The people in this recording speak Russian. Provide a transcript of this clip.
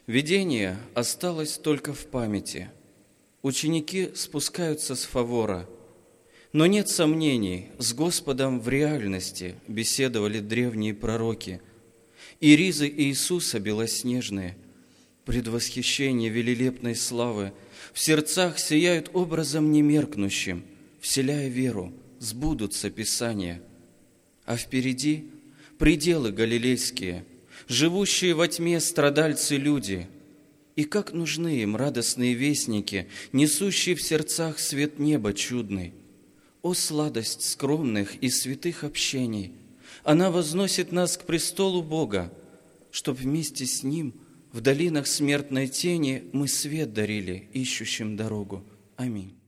Видение осталось только в памяти. Ученики спускаются с Фавора, но нет сомнений, с Господом в реальности беседовали древние пророки, и ризы Иисуса белоснежные, предвосхищение велилепной славы, в сердцах сияют образом немеркнущим, вселяя веру, сбудутся Писания. А впереди пределы галилейские, живущие во тьме страдальцы-люди, и как нужны им радостные вестники, несущие в сердцах свет неба чудный. О, сладость скромных и святых общений! Она возносит нас к престолу Бога, чтоб вместе с Ним в долинах смертной тени мы свет дарили ищущим дорогу. Аминь.